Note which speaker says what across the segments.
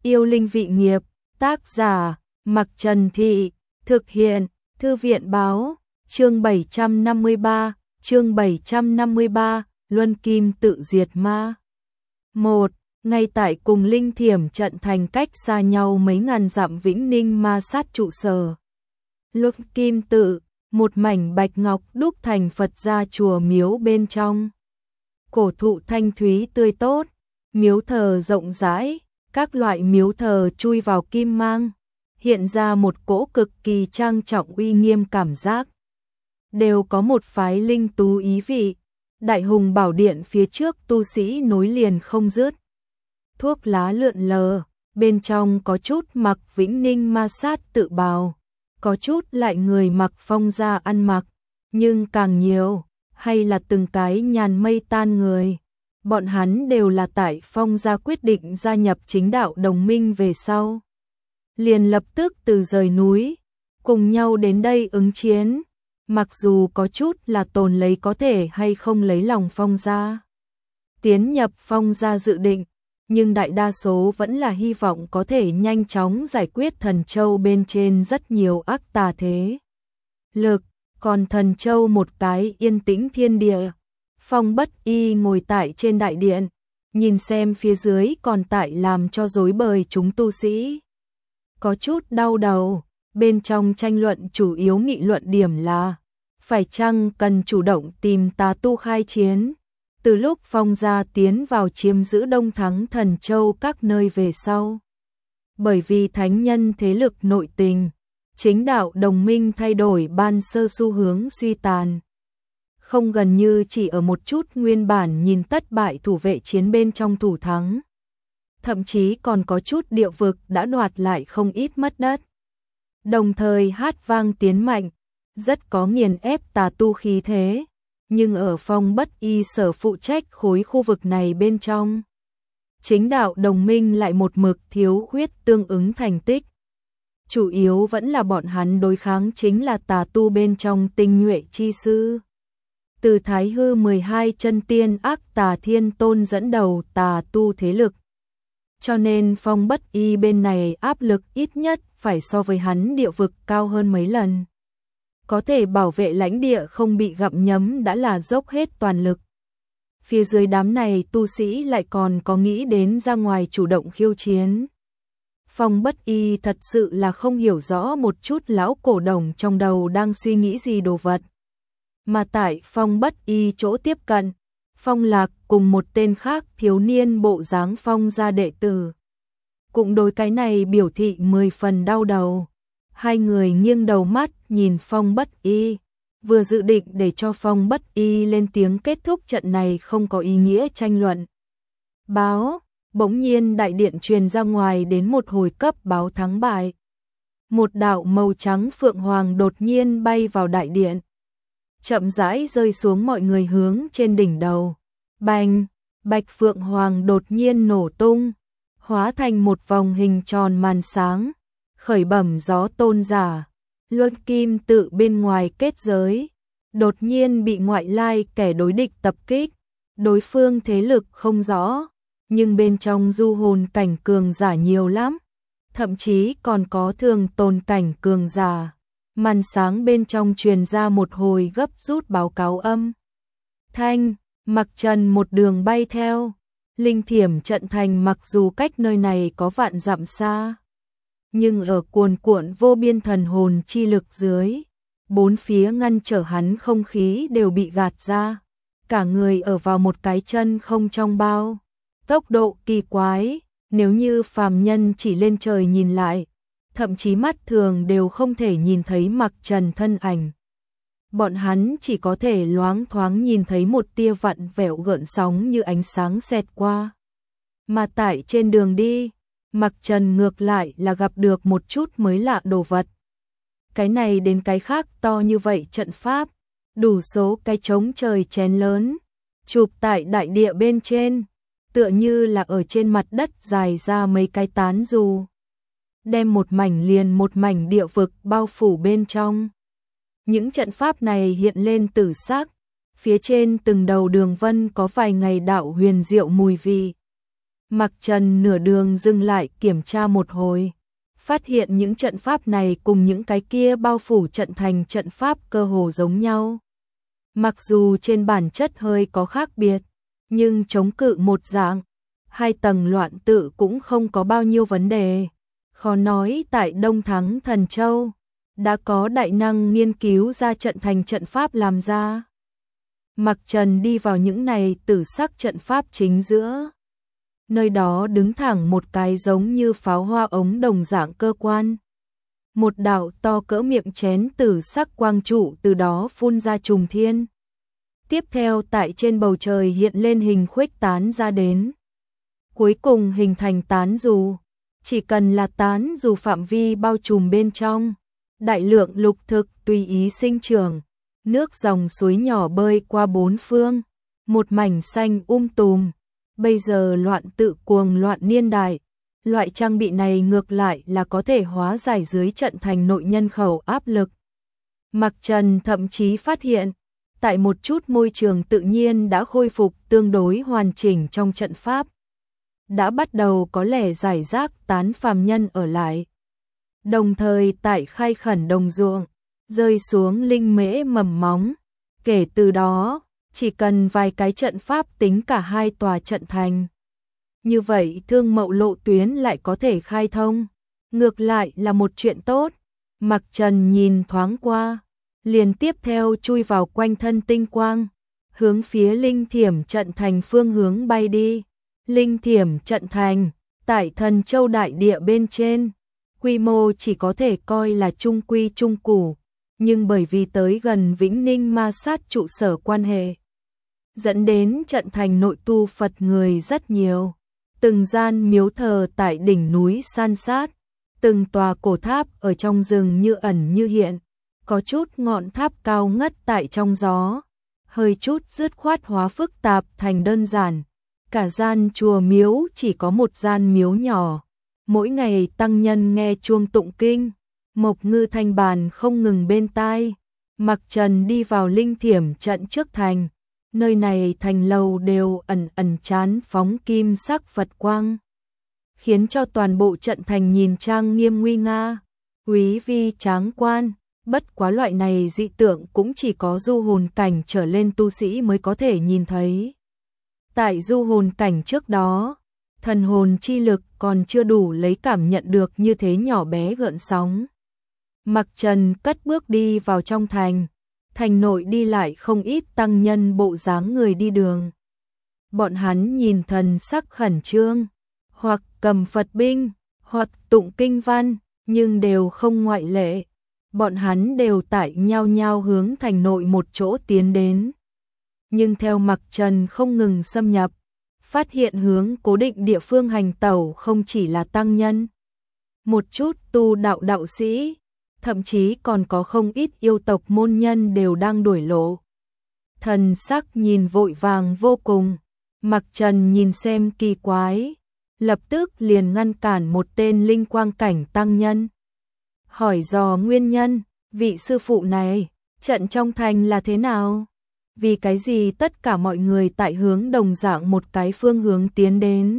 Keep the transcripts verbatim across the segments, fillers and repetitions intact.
Speaker 1: Yêu linh vị nghiệp, tác giả, Mặc Trần Thị, thực hiện, Thư viện báo, chương bảy trăm năm mươi ba, chương bảy trăm năm mươi ba, Luân Kim tự diệt ma. một. Ngay tại cùng Linh Thiểm trận thành cách xa nhau mấy ngàn dặm Vĩnh Ninh ma sát trụ sở. Luân Kim tự, một mảnh bạch ngọc đúc thành Phật gia chùa miếu bên trong. Cổ thụ thanh thúy tươi tốt, miếu thờ rộng rãi, các loại miếu thờ chui vào kim mang, hiện ra một cỗ cực kỳ trang trọng uy nghiêm cảm giác. Đều có một phái linh tú ý vị, Đại Hùng Bảo Điện phía trước tu sĩ nối liền không dứt. Thuốc lá lượn lờ, bên trong có chút mặc Vĩnh Ninh ma sát tự bào, có chút lại người mặc Phong gia ăn mặc, nhưng càng nhiều, hay là từng cái nhàn mây tan người. Bọn hắn đều là tại Phong gia quyết định gia nhập chính đạo đồng minh về sau. Liền lập tức từ rời núi, cùng nhau đến đây ứng chiến, mặc dù có chút là tồn lấy có thể hay không lấy lòng Phong gia. Tiến nhập Phong gia dự định, nhưng đại đa số vẫn là hy vọng có thể nhanh chóng giải quyết Thần Châu bên trên rất nhiều ác tà thế lực, còn Thần Châu một cái yên tĩnh thiên địa. Phong Bất Y ngồi tại trên đại điện, nhìn xem phía dưới còn tại làm cho rối bời chúng tu sĩ. Có chút đau đầu, bên trong tranh luận chủ yếu nghị luận điểm là phải chăng cần chủ động tìm tà tu khai chiến. Từ lúc Phong gia tiến vào chiếm giữ Đông Thắng Thần Châu các nơi về sau. Bởi vì thánh nhân thế lực nội tình, chính đạo đồng minh thay đổi ban sơ xu hướng suy tàn. Không gần như chỉ ở một chút nguyên bản nhìn tất bại thủ vệ chiến bên trong thủ thắng. Thậm chí còn có chút địa vực đã đoạt lại không ít mất đất. Đồng thời hát vang tiến mạnh, rất có nghiền ép tà tu khí thế. Nhưng ở Phong Bất Y sở phụ trách khối khu vực này bên trong, chính đạo đồng minh lại một mực thiếu khuyết tương ứng thành tích. Chủ yếu vẫn là bọn hắn đối kháng chính là tà tu bên trong tinh nhuệ chi sư. Từ Thái Hư mười hai chân tiên ác tà thiên tôn dẫn đầu tà tu thế lực. Cho nên Phong Bất Y bên này áp lực ít nhất phải so với hắn địa vực cao hơn mấy lần. Có thể bảo vệ lãnh địa không bị gặm nhấm đã là dốc hết toàn lực. Phía dưới đám này tu sĩ lại còn có nghĩ đến ra ngoài chủ động khiêu chiến. Phong Bất Y thật sự là không hiểu rõ một chút lão cổ đồng trong đầu đang suy nghĩ gì đồ vật. Mà tại Phong Bất Y chỗ tiếp cận, Phong Lạc cùng một tên khác thiếu niên bộ dáng Phong gia đệ tử. Cũng đối cái này biểu thị mười phần đau đầu. Hai người nghiêng đầu mắt nhìn Phong Bất Y, vừa dự định để cho Phong Bất Y lên tiếng kết thúc trận này không có ý nghĩa tranh luận. Báo, bỗng nhiên đại điện truyền ra ngoài đến một hồi cấp báo thắng bại. Một đạo màu trắng phượng hoàng đột nhiên bay vào đại điện. Chậm rãi rơi xuống mọi người hướng trên đỉnh đầu. Bành, bạch phượng hoàng đột nhiên nổ tung, hóa thành một vòng hình tròn màn sáng. Khởi bẩm gió tôn giả, Luân Kim tự bên ngoài kết giới, đột nhiên bị ngoại lai kẻ đối địch tập kích, đối phương thế lực không rõ, nhưng bên trong du hồn cảnh cường giả nhiều lắm, thậm chí còn có thường tồn cảnh cường giả. Màn sáng bên trong truyền ra một hồi gấp rút báo cáo âm. Thanh, Mặc Trần một đường bay theo, Linh Thiểm trận thành mặc dù cách nơi này có vạn dặm xa. Nhưng ở cuồn cuộn vô biên thần hồn chi lực dưới, bốn phía ngăn trở hắn không khí đều bị gạt ra, cả người ở vào một cái chân không trong bao. Tốc độ kỳ quái, nếu như phàm nhân chỉ lên trời nhìn lại, thậm chí mắt thường đều không thể nhìn thấy Mặc Trần thân ảnh. Bọn hắn chỉ có thể loáng thoáng nhìn thấy một tia vặn vẹo gợn sóng như ánh sáng xẹt qua. Mà tại trên đường đi, Mặc Trần ngược lại là gặp được một chút mới lạ đồ vật. Cái này đến cái khác to như vậy trận pháp, đủ số cái trống trời chén lớn, chụp tại đại địa bên trên, tựa như là ở trên mặt đất dài ra mấy cái tán dù. Đem một mảnh liền một mảnh địa vực bao phủ bên trong. Những trận pháp này hiện lên tử sắc, phía trên từng đầu đường vân có vài ngày đạo huyền diệu mùi vị. Mặc Trần nửa đường dừng lại kiểm tra một hồi, phát hiện những trận pháp này cùng những cái kia bao phủ trận thành trận pháp cơ hồ giống nhau. Mặc dù trên bản chất hơi có khác biệt, nhưng chống cự một dạng, hai tầng loạn tự cũng không có bao nhiêu vấn đề. Khó nói tại Đông Thắng Thần Châu, đã có đại năng nghiên cứu ra trận thành trận pháp làm ra. Mặc Trần đi vào những này tử sắc trận pháp chính giữa. Nơi đó đứng thẳng một cái giống như pháo hoa ống đồng dạng cơ quan. Một đạo to cỡ miệng chén tử sắc quang trụ từ đó phun ra trùng thiên. Tiếp theo tại trên bầu trời hiện lên hình khuếch tán ra đến. Cuối cùng hình thành tán dù. Chỉ cần là tán dù phạm vi bao trùm bên trong. Đại lượng lục thực tùy ý sinh trưởng. Nước dòng suối nhỏ bơi qua bốn phương. Một mảnh xanh um tùm. Bây giờ loạn tự cuồng loạn niên đại. Loại trang bị này ngược lại là có thể hóa giải dưới trận thành nội nhân khẩu áp lực. Mặc Trần thậm chí phát hiện, tại một chút môi trường tự nhiên đã khôi phục tương đối hoàn chỉnh trong trận pháp. Đã bắt đầu có lẽ giải rác tán phàm nhân ở lại. Đồng thời tại khai khẩn đồng ruộng, rơi xuống linh mễ mầm móng. Kể từ đó, chỉ cần vài cái trận pháp tính cả hai tòa trận thành. Như vậy thương mậu lộ tuyến lại có thể khai thông. Ngược lại là một chuyện tốt. Mặc Trần nhìn thoáng qua, liền tiếp theo chui vào quanh thân tinh quang, hướng phía linh thiểm trận thành phương hướng bay đi. Linh thiểm trận thành, tại Thần Châu đại địa bên trên, quy mô chỉ có thể coi là trung quy trung củ, nhưng bởi vì tới gần Vĩnh Ninh ma sát trụ sở quan hệ, dẫn đến trận thành nội tu Phật người rất nhiều. Từng gian miếu thờ tại đỉnh núi san sát, từng tòa cổ tháp ở trong rừng như ẩn như hiện, có chút ngọn tháp cao ngất tại trong gió, hơi chút dứt khoát hóa phức tạp thành đơn giản. Cả gian chùa miếu chỉ có một gian miếu nhỏ, mỗi ngày tăng nhân nghe chuông tụng kinh, mộc ngư thanh bàn không ngừng bên tai. Mặc Trần đi vào linh thiểm trận trước thành. Nơi này thành lầu đều ẩn ẩn chán phóng kim sắc Phật quang, khiến cho toàn bộ trận thành nhìn trang nghiêm nguy nga, quý vi tráng quan. Bất quá loại này dị tượng cũng chỉ có du hồn cảnh trở lên tu sĩ mới có thể nhìn thấy. Tại du hồn cảnh trước đó, thần hồn chi lực còn chưa đủ lấy cảm nhận được như thế nhỏ bé gợn sóng. Mặc Trần cất bước đi vào trong thành. Thành nội đi lại không ít tăng nhân bộ dáng người đi đường. Bọn hắn nhìn thần sắc khẩn trương, hoặc cầm Phật binh, hoặc tụng kinh văn, nhưng đều không ngoại lệ. Bọn hắn đều tại nhau nhau hướng thành nội một chỗ tiến đến. Nhưng theo Mặc Trần không ngừng xâm nhập, phát hiện hướng cố định địa phương hành tẩu không chỉ là tăng nhân. Một chút tu đạo đạo sĩ, thậm chí còn có không ít yêu tộc môn nhân đều đang đuổi lộ. Thần sắc nhìn vội vàng vô cùng. Mặc Trần nhìn xem kỳ quái, lập tức liền ngăn cản một tên linh quang cảnh tăng nhân. Hỏi dò nguyên nhân, vị sư phụ này, trận trong thành là thế nào? Vì cái gì tất cả mọi người tại hướng đồng dạng một cái phương hướng tiến đến?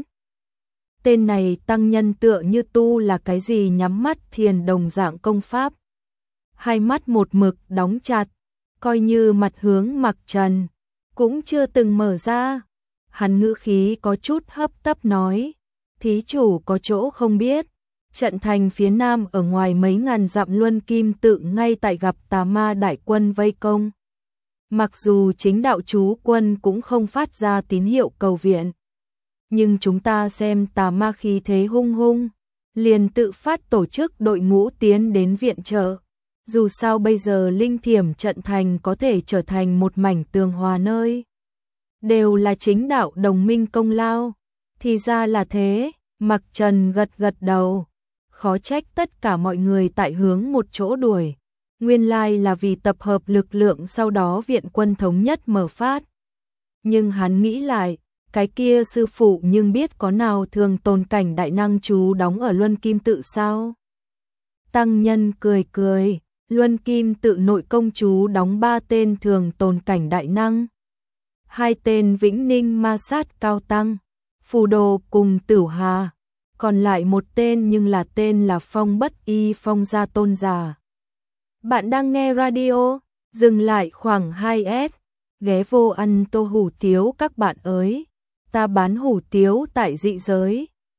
Speaker 1: Tên này tăng nhân tựa như tu là cái gì nhắm mắt thiền đồng dạng công pháp. Hai mắt một mực đóng chặt, coi như mặt hướng Mặc Trần, cũng chưa từng mở ra. Hắn ngữ khí có chút hấp tấp nói, thí chủ có chỗ không biết, trận thành phía nam ở ngoài mấy ngàn dặm Luân Kim tự ngay tại gặp tà ma đại quân vây công. Mặc dù chính đạo chú quân cũng không phát ra tín hiệu cầu viện, nhưng chúng ta xem tà ma khí thế hung hung, liền tự phát tổ chức đội ngũ tiến đến viện trợ. Dù sao bây giờ linh thiểm trận thành có thể trở thành một mảnh tường hòa nơi. Đều là chính đạo đồng minh công lao. Thì ra là thế, Mặc Trần gật gật đầu. Khó trách tất cả mọi người tại hướng một chỗ đuổi. Nguyên lai là vì tập hợp lực lượng sau đó viện quân thống nhất mở phát. Nhưng hắn nghĩ lại, cái kia sư phụ nhưng biết có nào thường tồn cảnh đại năng chú đóng ở Luân Kim tự sao? Tăng nhân cười cười. Luân Kim tự nội công chú đóng ba tên thường tồn cảnh đại năng, hai tên Vĩnh Ninh ma sát cao tăng, Phù Đồ cùng Tửu Hà, còn lại một tên nhưng là tên là Phong Bất Y Phong gia tôn giả. Bạn đang nghe radio, dừng lại khoảng hai s, ghé vô ăn tô hủ tiếu các bạn ơi, ta bán hủ tiếu tại dị giới.